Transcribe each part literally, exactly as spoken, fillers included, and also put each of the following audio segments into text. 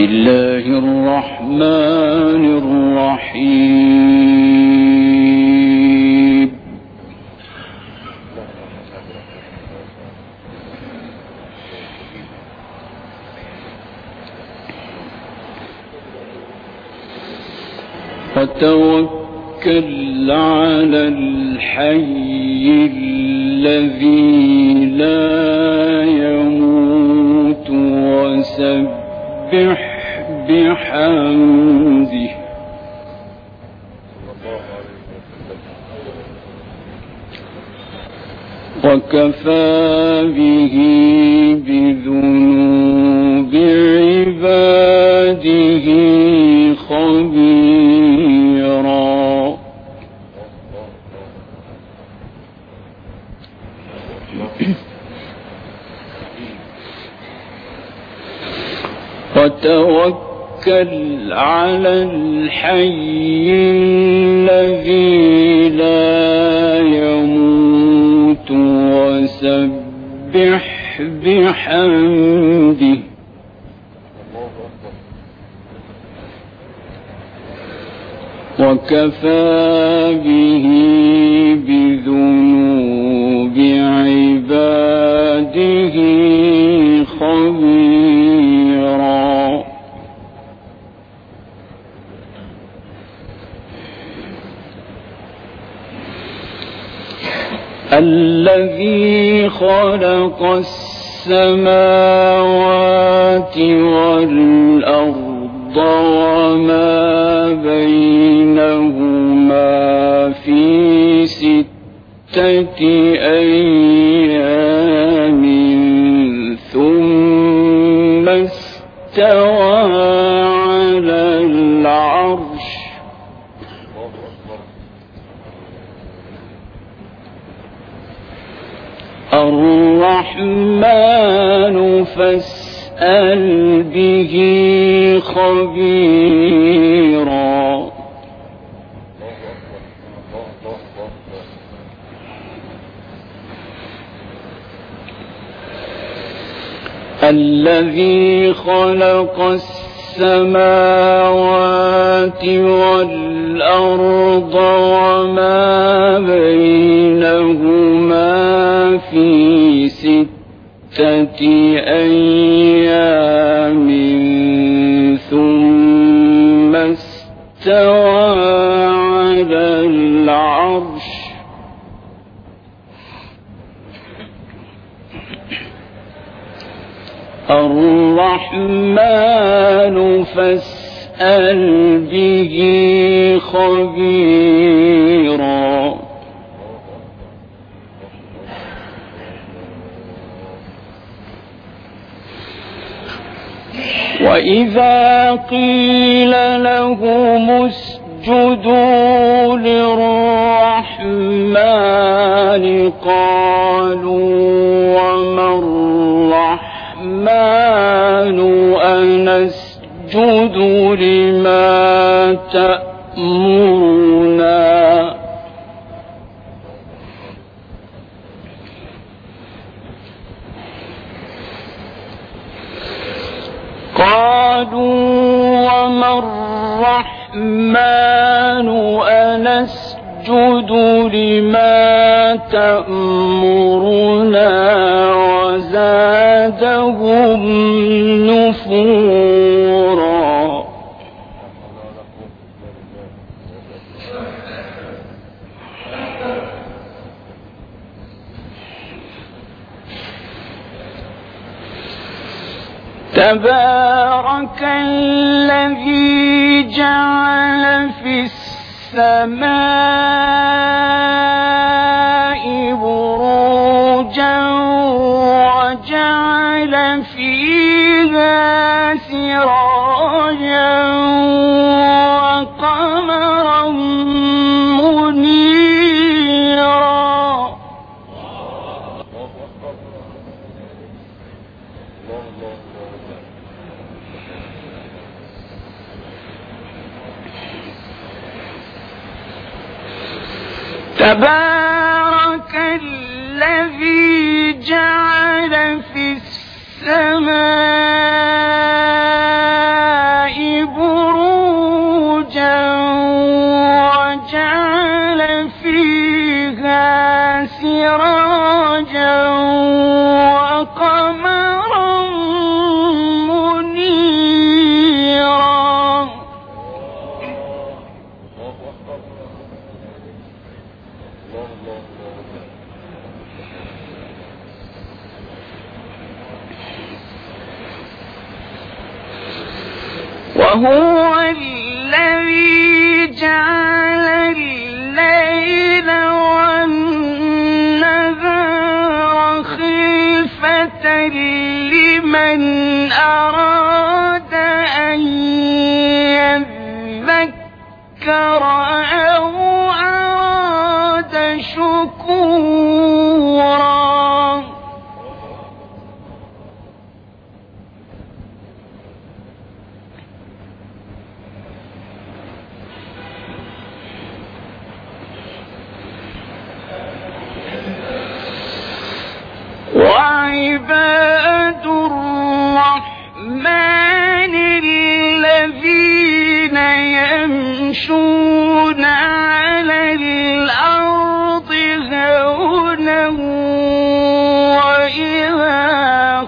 الله الرحمن الرحيم. وتوكل على الحي الذي لا يموت وسبح بحمده وكفى به بذنوب عباده خبيرا. وتوكل على الحي الذي لا يموت وسبح بحمده وكفى به بذنوب عباده خبيرا. الذي خلق السماوات والأرض وما بينهما في ستة أيام ثم استوى على العرش الرحمن فاسأل به خبيرا. الذي خلق السماوات والأرض وما بينهما في ستة أيام ثم استوى على العرش الرحمن فاسأل به خبيرا. وإذا قيل لهم اسجدوا للرحمن قالوا وما الرحمن أنسجد لما تأمرنا قالوا وما الرحمن أنسجد لما تأمرنا وزادهم نفورا. تبارك الذي جعل في السماء بروجا وجعل فيها سراجا وقمرا منيرا. تبارك الذي جعل في السماء سراجا وقمرا منيرا وهو الذي جعل الليل والنهار خلفة لمن أراد أن يذكر أو أراد شكورا وعباد الرحمن الذين يمشون على الأرض هونا وإذا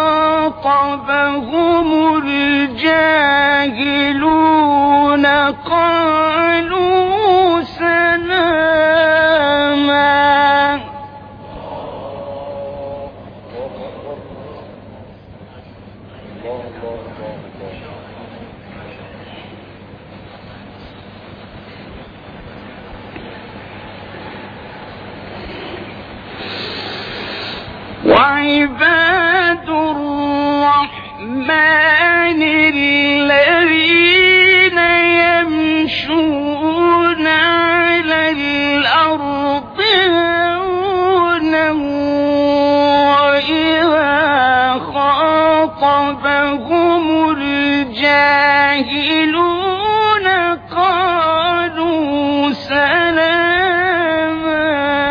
خاطبهم الجاهلون قالوا سلاما وعباد الرحمن الذين يمشون على الأرض هونا وإذا خاطبهم الجاهلون قالوا سلاما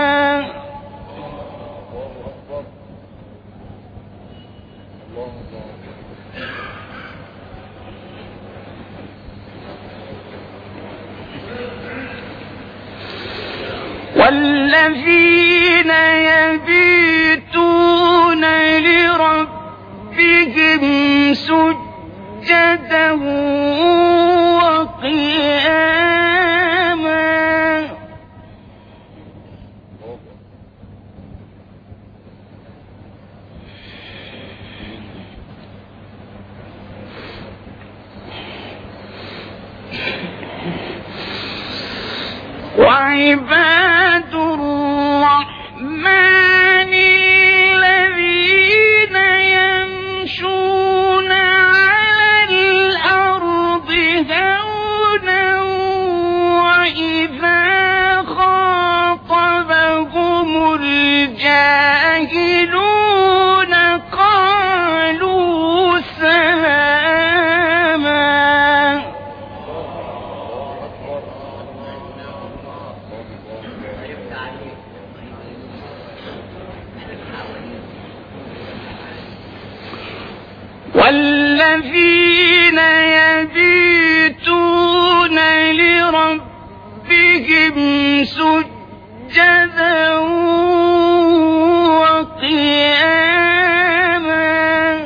والذين يبيتون لربهم سجدا وقياما وعباد الرحمن الذين يمشون على الأرض هونا وإذا خاطبهم الجاهلون قالوا سلاما والذين يبيتون لربهم سجدا وقياما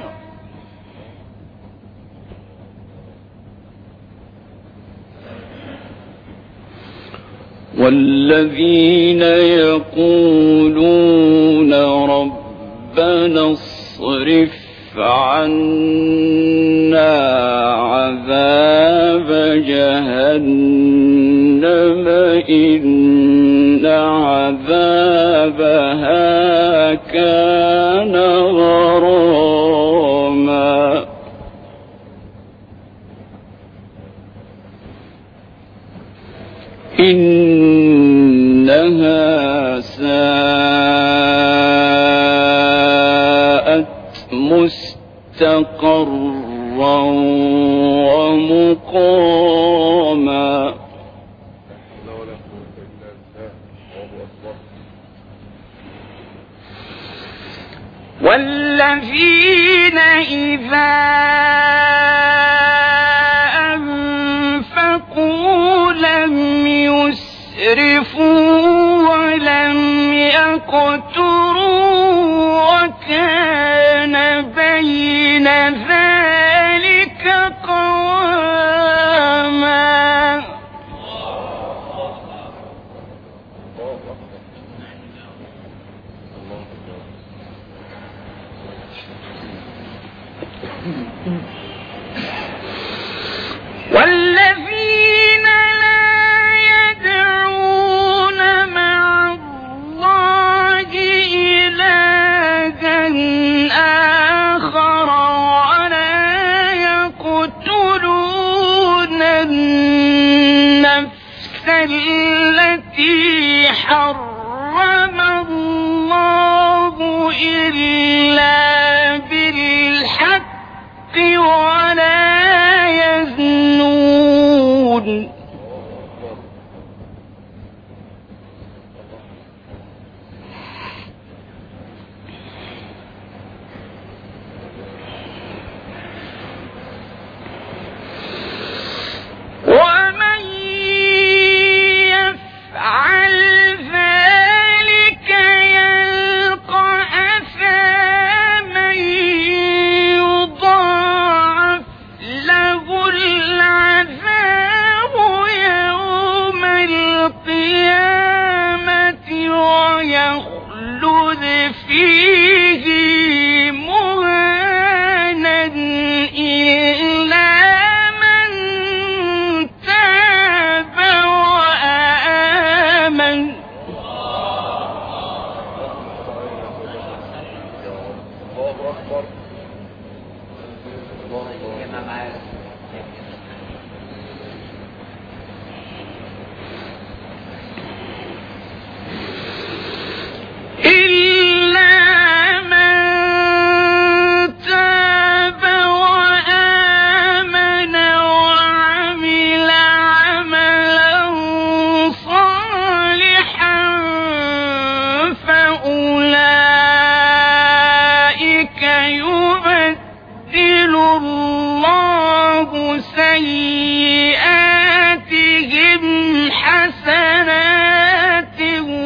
والذين يقولون ربنا اصرف عنا عذاب جهنم إن عذابها كان غراما إنها ساءت مستقرا ومقاما والذين إذا أنفقوا لم يسرفوا ولم يقتروا التي حرم الله إلا بالحق ولا يزنون ومن يفعل ذلك يلقى أثاما يضاعف له العذاب يوم القيامة ويخلد فيه مهانا إلا من تاب وآمن إلا من تاب وآمن وعمل عملا صالحا فأولئك يبدل الله سيئاتهم حسنات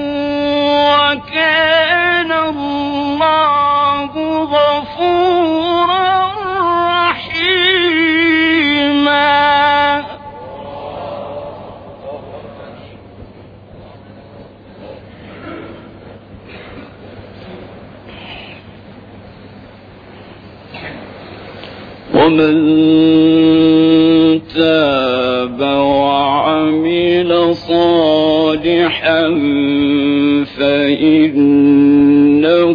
وكان الله غفورا رحيما ومن تاب وعمل صالحا فإنه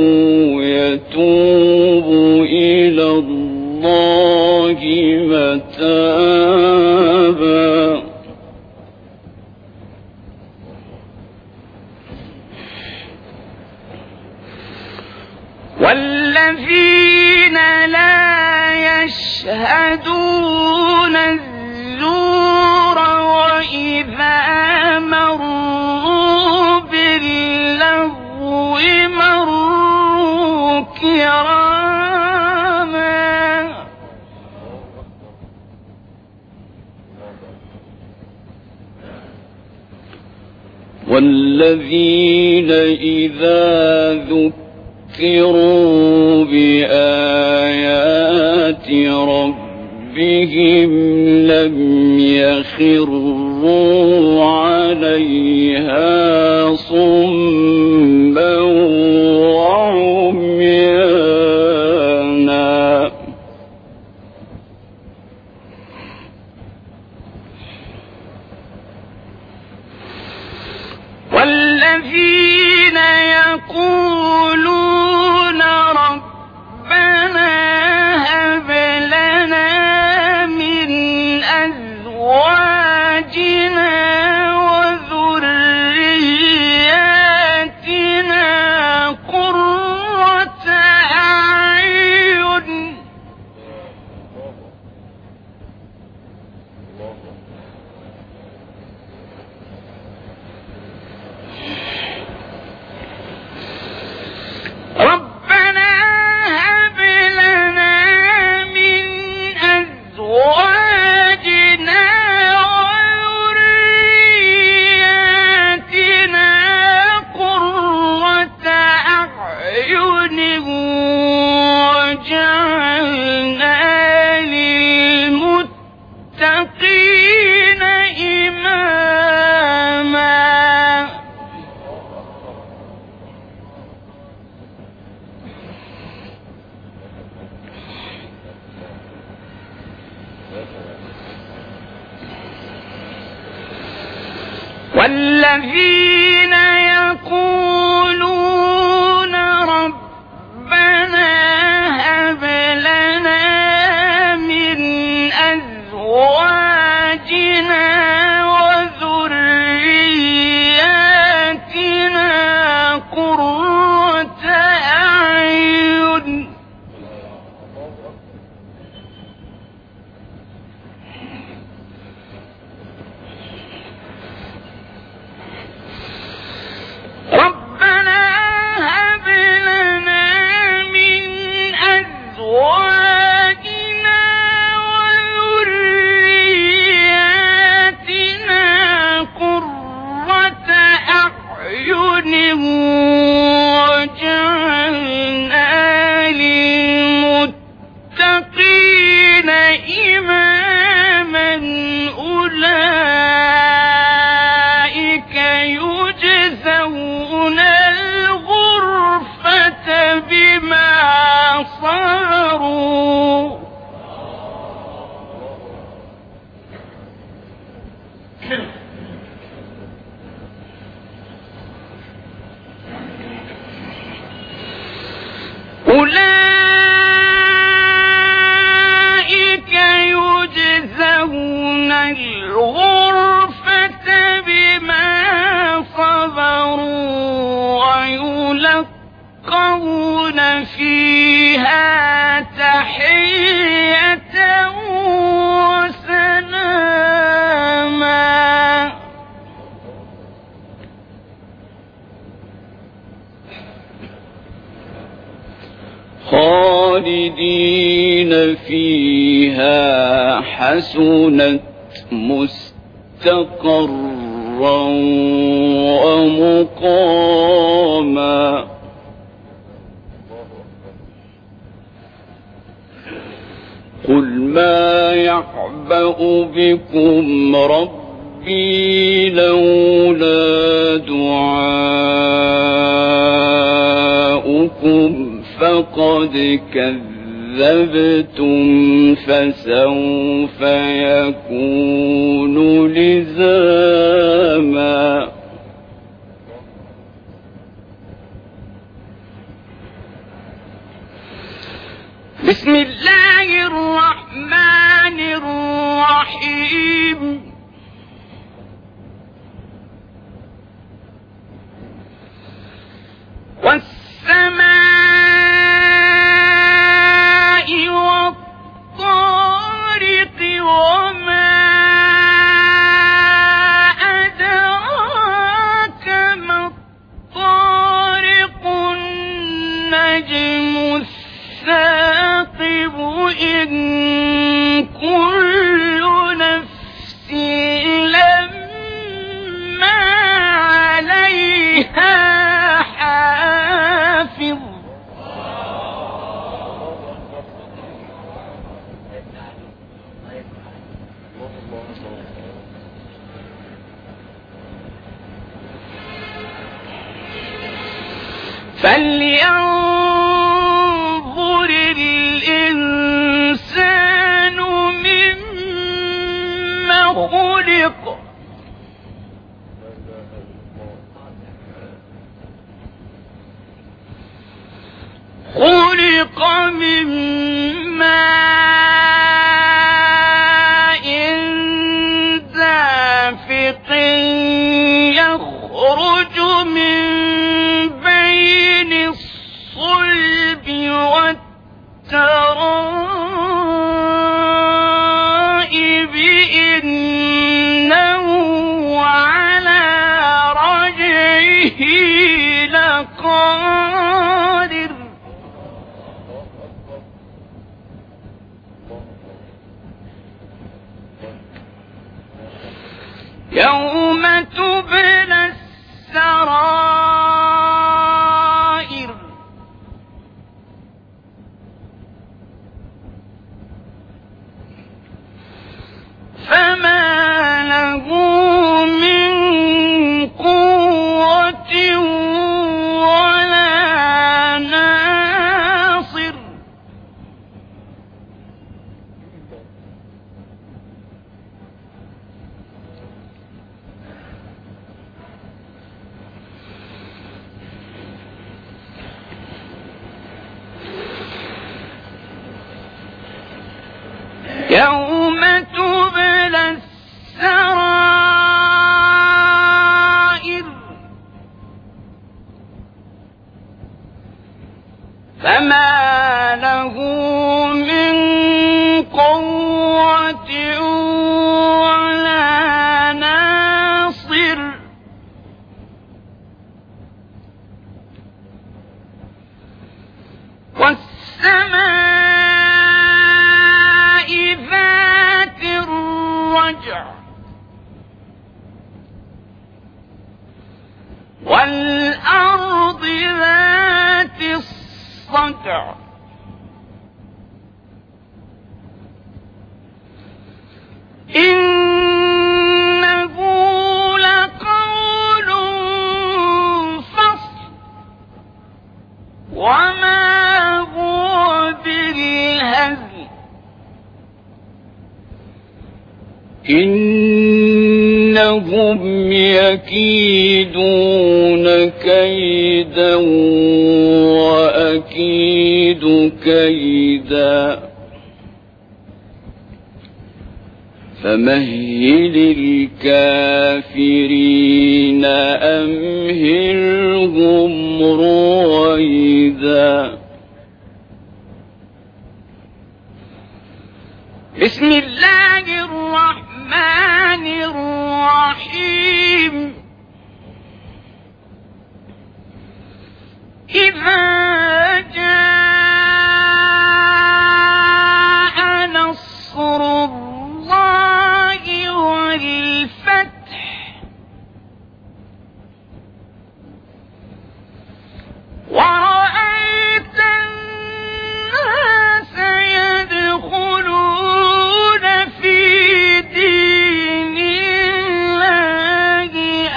يتوب إلى الله متابا والذين لا يشهدون الزور وإذا مروا باللغو مروا كراما والذين إذا ذكروا بآيات ربهم لم يخروا عليها صما وعميانا والذين يقولون ربنا هب لنا من أزواجنا وذرياتنا قرة أعين ربنا هب لنا من أزواجنا وذرياتنا قرة أعين وجعلنا للمتقين إماما والذين يقولون ربنا هب لنا من أزواجنا وذرياتنا أولئك يجزون الغرفة بما صبروا ويلقون فيها تحية وسلاما. خالدين فيها حسنت مستقرا ومقاما. قل ما يعبأ بكم ربي لولا دعاؤكم فقد كذبتم فسوف يكون لزاما. بسم الله الرحمن الرحيم. والسماء والطارق وما أدراك ما الطارق النجم الثاقب إن كل نفس لما عليها حافظ. فلينظر الإنسان مما خلق. خلق من ماء دافق يخرج من بين الصلب والترائب إنه على رجعه لقادر. يوم تبلى السرائر فما له من قوة ولا ناصر. يوم تبلى السرائر فما له من قوة ولا ناصر. والسماء ذات الرجع والأرض ذات الصدع إنه لقول فصل وما هو بالهزل إن إنهم يكيدون كيدا وأكيد كيدا فمهل الكافرين أمهلهم رويدا. بسم الله الرحمن الرحيم. إذا جاء نصر الله والفتح ورأيت الناس يدخلون في دين الله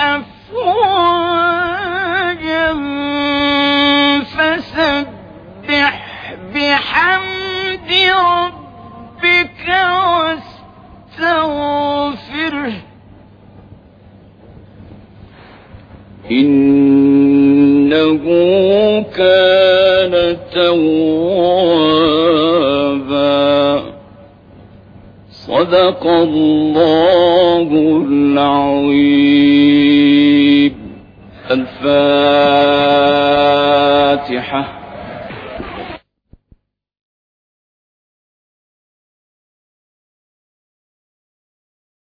أفواجا فسبح بحمد ربك واستغفره إنه كان توابا. صدق الله العظيم. الفاتحة.